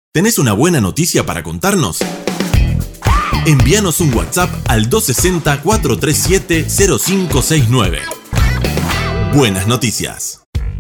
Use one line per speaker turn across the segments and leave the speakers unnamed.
¿Tenés una buena noticia para contarnos? Envíanos un WhatsApp al 260-437-0569. Buenas noticias.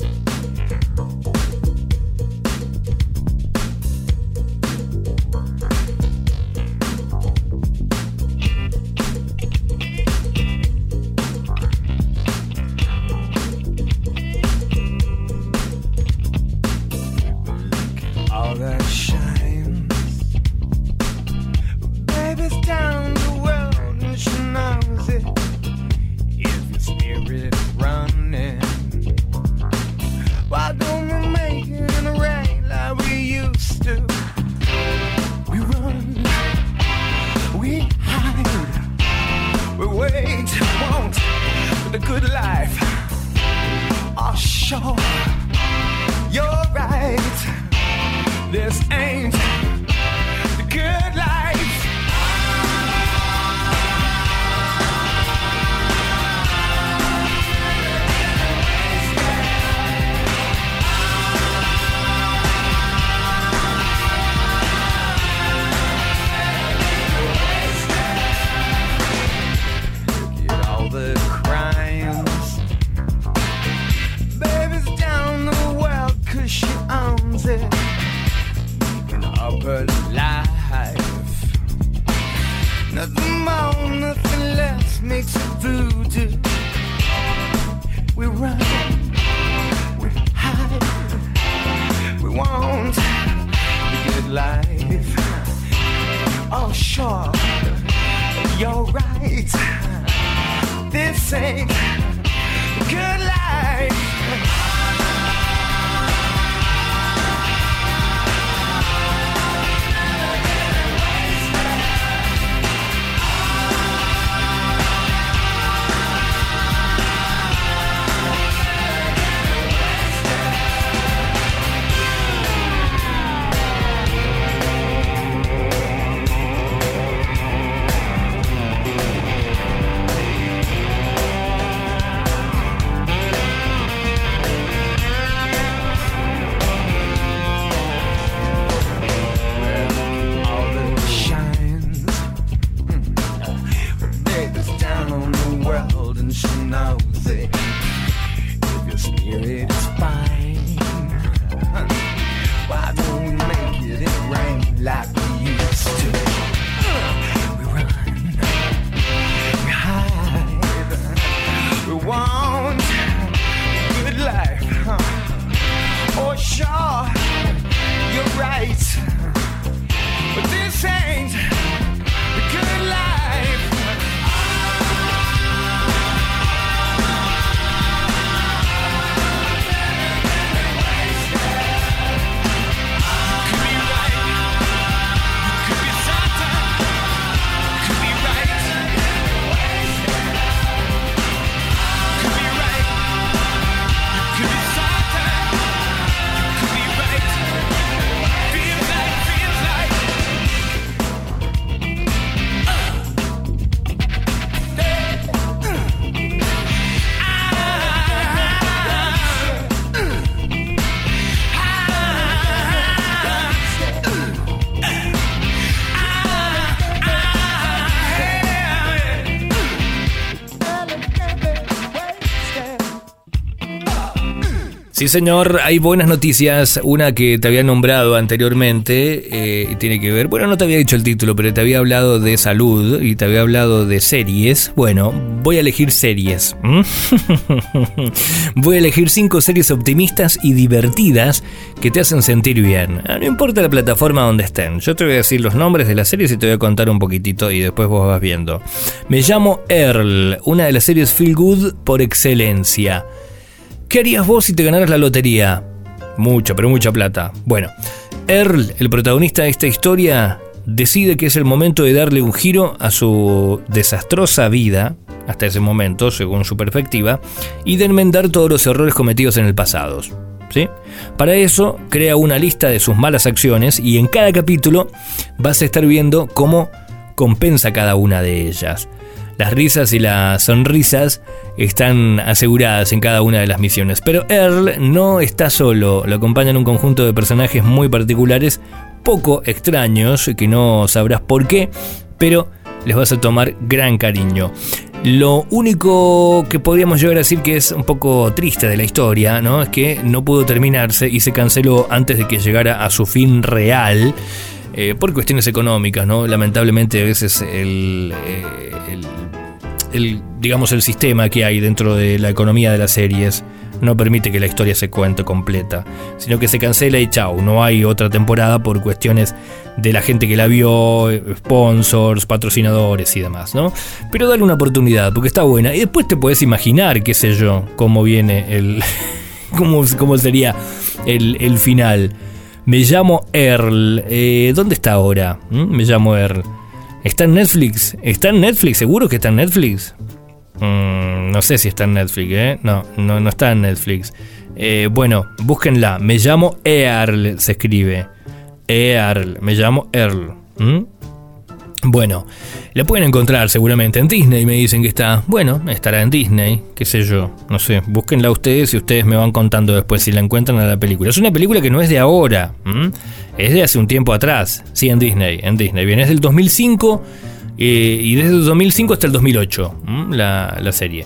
Sí, señor, hay buenas noticias. Una que te había nombrado anteriormente y tiene que ver, bueno, no te había dicho el título, pero te había hablado de salud y te había hablado de series. Bueno, voy a elegir series. Voy a elegir 5 series optimistas y divertidas que te hacen sentir bien. No importa la plataforma donde estén. Yo te voy a decir los nombres de las series y te voy a contar un poquitito y después vos vas viendo. Me llamo Earl, una de las series feel good por excelencia. ¿Qué harías vos si te ganaras la lotería? Mucha, pero mucha plata. Bueno, Earl, el protagonista de esta historia, decide que es el momento de darle un giro a su desastrosa vida, hasta ese momento, según su perspectiva, y de enmendar todos los errores cometidos en el pasado. ¿Sí? Para eso, crea una lista de sus malas acciones y en cada capítulo vas a estar viendo cómo compensa cada una de ellas. Las risas y las sonrisas están aseguradas en cada una de las misiones. Pero Earl no está solo, lo acompañan un conjunto de personajes muy particulares poco extraños, que no sabrás por qué, pero les vas a tomar gran cariño. Lo único que podríamos llegar a decir que es un poco triste de la historia, ¿no?, es que no pudo terminarse y se canceló antes de que llegara a su fin real, por cuestiones económicas, ¿no? Lamentablemente a veces digamos el sistema que hay dentro de la economía de las series no permite que la historia se cuente completa, sino que se cancela y chau, no hay otra temporada por cuestiones de la gente que la vio, sponsors, patrocinadores y demás, ¿no? Pero dale una oportunidad, porque está buena, y después te puedes imaginar, qué sé yo, cómo viene cómo sería el final. Me llamo Earl. ¿Dónde está ahora? Me llamo Earl. ¿Está en Netflix? ¿Está en Netflix? ¿Seguro que está en Netflix? No sé si está en Netflix, ¿eh? No está en Netflix. Bueno, búsquenla. Me llamo Earl, se escribe. Earl. Me llamo Earl. Bueno, la pueden encontrar seguramente en Disney, me dicen que está. Bueno, estará en Disney, qué sé yo, no sé, búsquenla ustedes y ustedes me van contando después si la encuentran a la película. Es una película que no es de ahora, es de hace un tiempo atrás. Sí, en Disney, bien, es del 2005 y desde el 2005 hasta el 2008, la serie.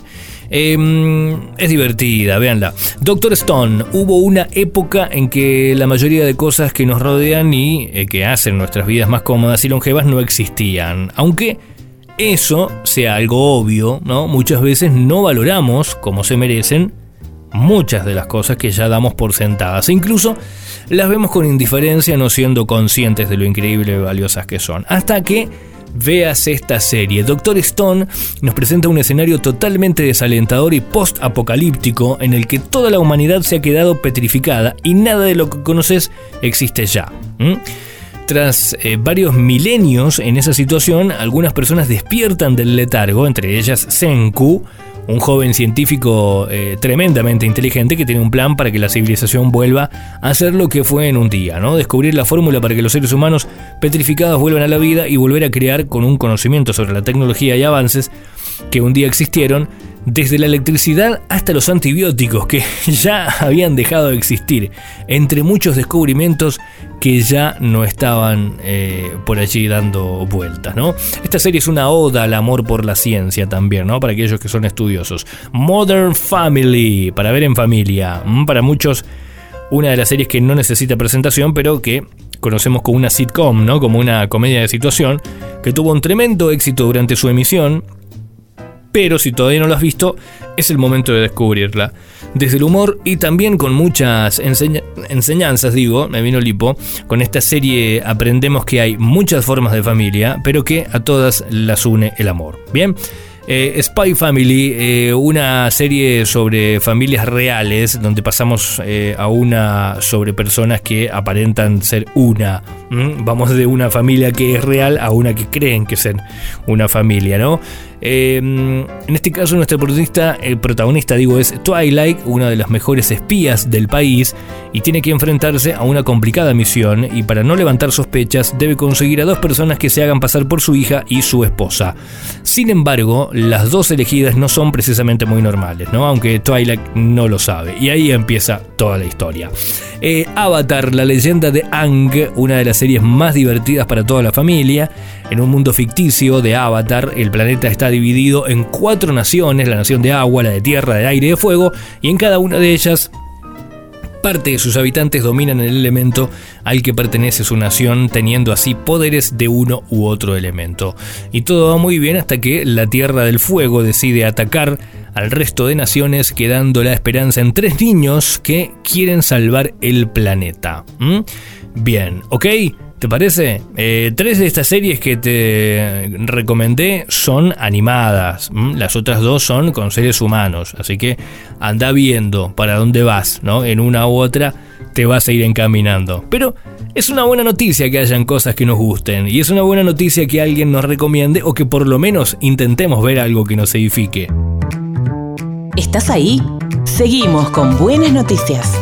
Es divertida, véanla. Doctor Stone. Hubo una época en que la mayoría de cosas que nos rodean y que hacen nuestras vidas más cómodas y longevas no existían. Aunque eso sea algo obvio, ¿no? Muchas veces no valoramos como se merecen muchas de las cosas que ya damos por sentadas. E incluso las vemos con indiferencia, no siendo conscientes de lo increíble y valiosas que son. Hasta que veas esta serie. Doctor Stone nos presenta un escenario totalmente desalentador y post-apocalíptico en el que toda la humanidad se ha quedado petrificada y nada de lo que conoces existe ya. Tras varios milenios en esa situación, algunas personas despiertan del letargo, entre ellas Senku, un joven científico tremendamente inteligente que tiene un plan para que la civilización vuelva a ser lo que fue en un día, ¿no? Descubrir la fórmula para que los seres humanos petrificados vuelvan a la vida y volver a crear con un conocimiento sobre la tecnología y avances que un día existieron, desde la electricidad hasta los antibióticos que ya habían dejado de existir, entre muchos descubrimientos que ya no estaban por allí dando vueltas, ¿no? Esta serie es una oda al amor por la ciencia también, ¿no? Para aquellos que son estudiosos. Modern Family, para ver en familia. Para muchos, una de las series que no necesita presentación, pero que conocemos como una sitcom, ¿no? Como una comedia de situación, que tuvo un tremendo éxito durante su emisión. Pero si todavía no lo has visto, es el momento de descubrirla. Desde el humor y también con muchas enseñanzas, me vino lipo. Con esta serie aprendemos que hay muchas formas de familia, pero que a todas las une el amor. Bien. Spy Family, una serie sobre familias reales, donde pasamos a una sobre personas que aparentan ser una. Vamos de una familia que es real a una que creen que es una familia, ¿no? En este caso nuestra protagonista es Twilight, una de las mejores espías del país, y tiene que enfrentarse a una complicada misión, y para no levantar sospechas debe conseguir a dos personas que se hagan pasar por su hija y su esposa. Sin embargo, las dos elegidas no son precisamente muy normales, ¿no? Aunque Twilight no lo sabe, y ahí empieza toda la historia. Avatar, la leyenda de Aang, una de las series más divertidas para toda la familia. En un mundo ficticio de Avatar, el planeta está dividido en 4 naciones: la nación de agua, la de tierra, de aire y de fuego, y en cada una de ellas parte de sus habitantes dominan el elemento al que pertenece su nación, teniendo así poderes de uno u otro elemento. Y todo va muy bien hasta que la Tierra del Fuego decide atacar al resto de naciones, quedando la esperanza en 3 niños que quieren salvar el planeta. Bien, ¿ok? ¿Te parece? 3 de estas series que te recomendé son animadas. Las otras 2 son con seres humanos. Así que anda viendo para dónde vas, ¿no? En una u otra te vas a ir encaminando. Pero es una buena noticia que hayan cosas que nos gusten. Y es una buena noticia que alguien nos recomiende, o que por lo menos intentemos ver algo que nos edifique.
¿Estás ahí? Seguimos con buenas noticias.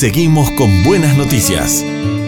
Seguimos con buenas noticias.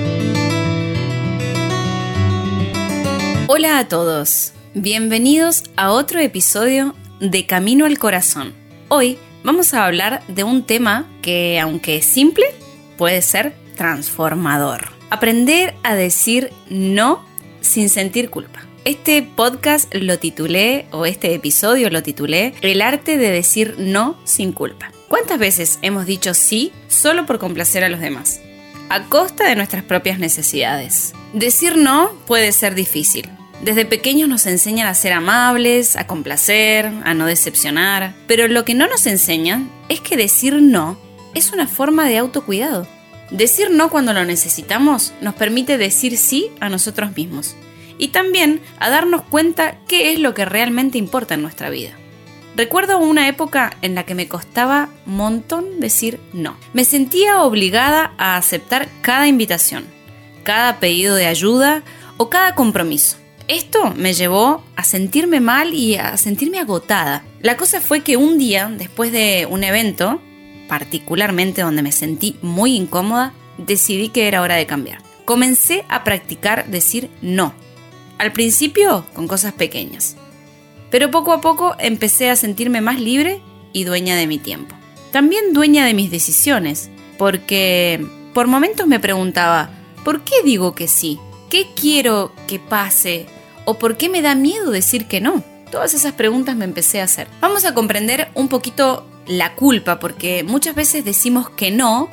Hola a todos, bienvenidos a otro episodio de Camino al Corazón. Hoy vamos a hablar de un tema que, aunque es simple, puede ser transformador. Aprender a decir no sin sentir culpa. Este podcast lo titulé, o este episodio lo titulé, El arte de decir no sin culpa. ¿Cuántas veces hemos dicho sí solo por complacer a los demás? A costa de nuestras propias necesidades. Decir no puede ser difícil. Desde pequeños nos enseñan a ser amables, a complacer, a no decepcionar. Pero lo que no nos enseñan es que decir no es una forma de autocuidado. Decir no cuando lo necesitamos nos permite decir sí a nosotros mismos. Y también a darnos cuenta qué es lo que realmente importa en nuestra vida. Recuerdo una época en la que me costaba un montón decir no. Me sentía obligada a aceptar cada invitación, cada pedido de ayuda o cada compromiso. Esto me llevó a sentirme mal y a sentirme agotada. La cosa fue que un día, después de un evento, particularmente donde me sentí muy incómoda, decidí que era hora de cambiar. Comencé a practicar decir no. Al principio, con cosas pequeñas. Pero poco a poco empecé a sentirme más libre y dueña de mi tiempo. También dueña de mis decisiones, porque por momentos me preguntaba, ¿por qué digo que sí? ¿Qué quiero que pase? ¿O por qué me da miedo decir que no? Todas esas preguntas me empecé a hacer. Vamos a comprender un poquito la culpa, porque muchas veces decimos que no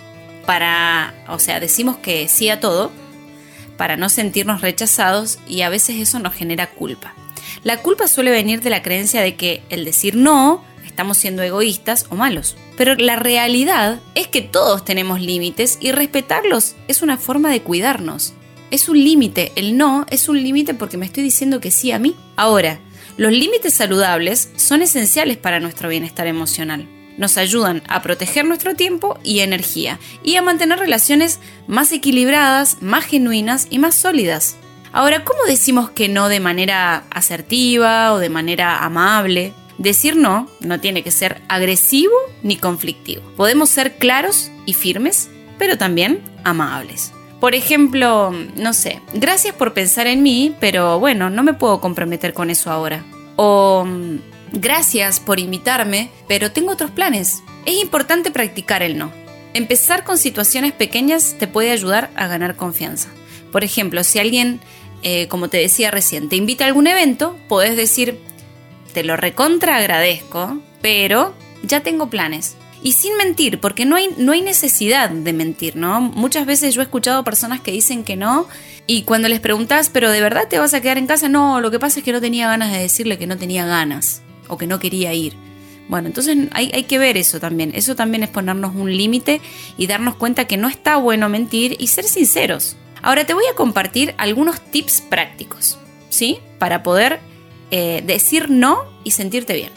decimos que sí a todo para no sentirnos rechazados y a veces eso nos genera culpa. La culpa suele venir de la creencia de que el decir no estamos siendo egoístas o malos. Pero la realidad es que todos tenemos límites y respetarlos es una forma de cuidarnos. Es un límite, el no es un límite porque me estoy diciendo que sí a mí. Ahora, los límites saludables son esenciales para nuestro bienestar emocional. Nos ayudan a proteger nuestro tiempo y energía y a mantener relaciones más equilibradas, más genuinas y más sólidas. Ahora, ¿cómo decimos que no de manera asertiva o de manera amable? Decir no tiene que ser agresivo ni conflictivo. Podemos ser claros y firmes, pero también amables. Por ejemplo, gracias por pensar en mí, pero bueno, no me puedo comprometer con eso ahora. O gracias por invitarme, pero tengo otros planes. Es importante practicar el no. Empezar con situaciones pequeñas te puede ayudar a ganar confianza. Por ejemplo, si alguien, como te decía recién, te invita a algún evento, podés decir, te lo recontra agradezco, pero ya tengo planes. Y sin mentir, porque no hay necesidad de mentir, ¿no? Muchas veces yo he escuchado personas que dicen que no y cuando les preguntás, ¿pero de verdad te vas a quedar en casa? No, lo que pasa es que no tenía ganas de decirle que no tenía ganas o que no quería ir. Bueno, entonces hay que ver eso también. Eso también es ponernos un límite y darnos cuenta que no está bueno mentir y ser sinceros. Ahora te voy a compartir algunos tips prácticos, ¿sí? Para poder decir no y sentirte bien.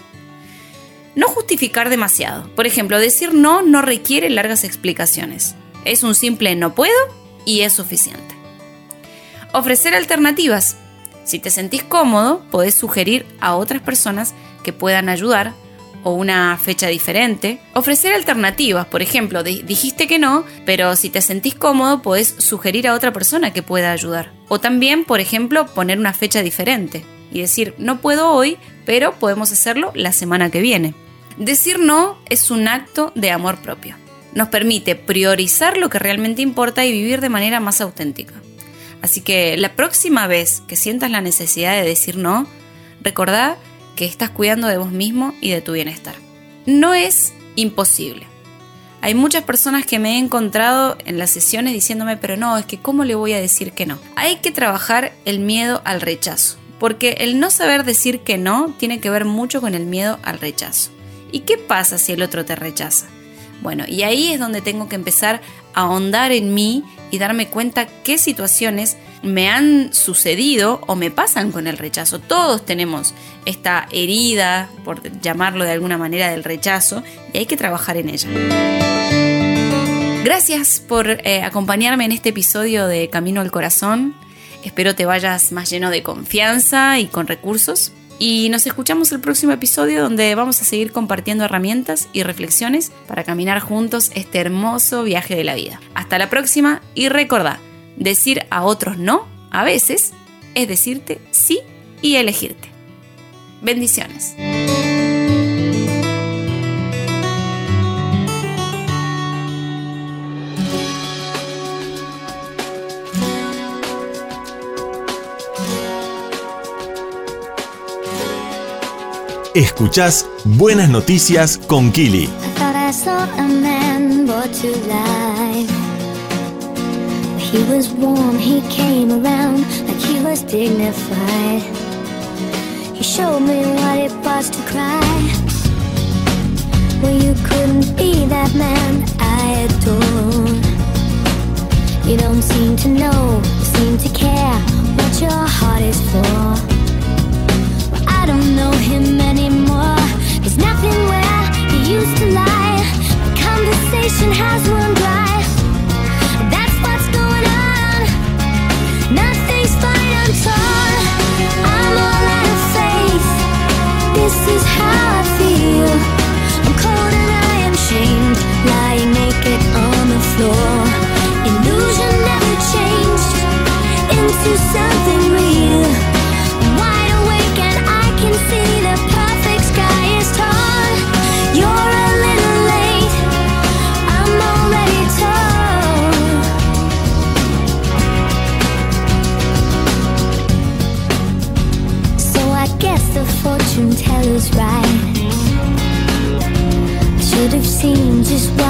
No justificar demasiado. Por ejemplo, decir no requiere largas explicaciones. Es un simple no puedo y es suficiente. Ofrecer alternativas. Si te sentís cómodo, podés sugerir a otras personas que puedan ayudar o una fecha diferente. Ofrecer alternativas. Por ejemplo, dijiste que no, pero si te sentís cómodo, podés sugerir a otra persona que pueda ayudar. O también, por ejemplo, poner una fecha diferente y decir, no puedo hoy, pero podemos hacerlo la semana que viene. Decir no es un acto de amor propio. Nos permite priorizar lo que realmente importa y vivir de manera más auténtica. Así que la próxima vez que sientas la necesidad de decir no, recordá que estás cuidando de vos mismo y de tu bienestar. No es imposible. Hay muchas personas que me he encontrado en las sesiones diciéndome, pero no, es que ¿cómo le voy a decir que no? Hay que trabajar el miedo al rechazo, porque el no saber decir que no tiene que ver mucho con el miedo al rechazo. ¿Y qué pasa si el otro te rechaza? Bueno, y ahí es donde tengo que empezar a ahondar en mí y darme cuenta qué situaciones me han sucedido o me pasan con el rechazo. Todos tenemos esta herida, por llamarlo de alguna manera, del rechazo y hay que trabajar en ella. Gracias por acompañarme en este episodio de Camino al Corazón. Espero te vayas más lleno de confianza y con recursos. Y nos escuchamos el próximo episodio, donde vamos a seguir compartiendo herramientas y reflexiones para caminar juntos este hermoso viaje de la vida. Hasta la próxima y recordá, decir a otros no, a veces, es decirte sí y elegirte. Bendiciones.
Escuchás Buenas Noticias con Kili.
He was warm, he came around like he was dignified. He showed me what it was to cry. Well, you couldn't be that man I adore. You don't seem to know, seem to care what your heart is for. Well, I don't know him anymore. There's nothing where he used to lie. The conversation has run dry. Nothing's fine, I'm torn. I'm all out of faith. This is how I feel. I'm cold and I am shamed, lying naked on the floor. Illusion never changed into something real. I'm wide awake and I can see the perfect sky is torn. You're a little late, I'm already torn. The fortune teller's right. Should have seen just what